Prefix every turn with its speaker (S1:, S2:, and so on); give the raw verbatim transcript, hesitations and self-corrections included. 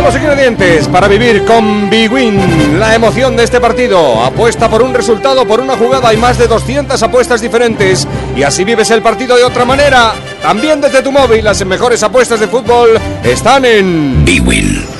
S1: los ingredientes para vivir con BWIN la emoción de este partido. Apuesta por un resultado, por una jugada. Hay más de doscientas apuestas diferentes y así vives el partido de otra manera. También desde tu móvil, las mejores apuestas de fútbol están en BWIN.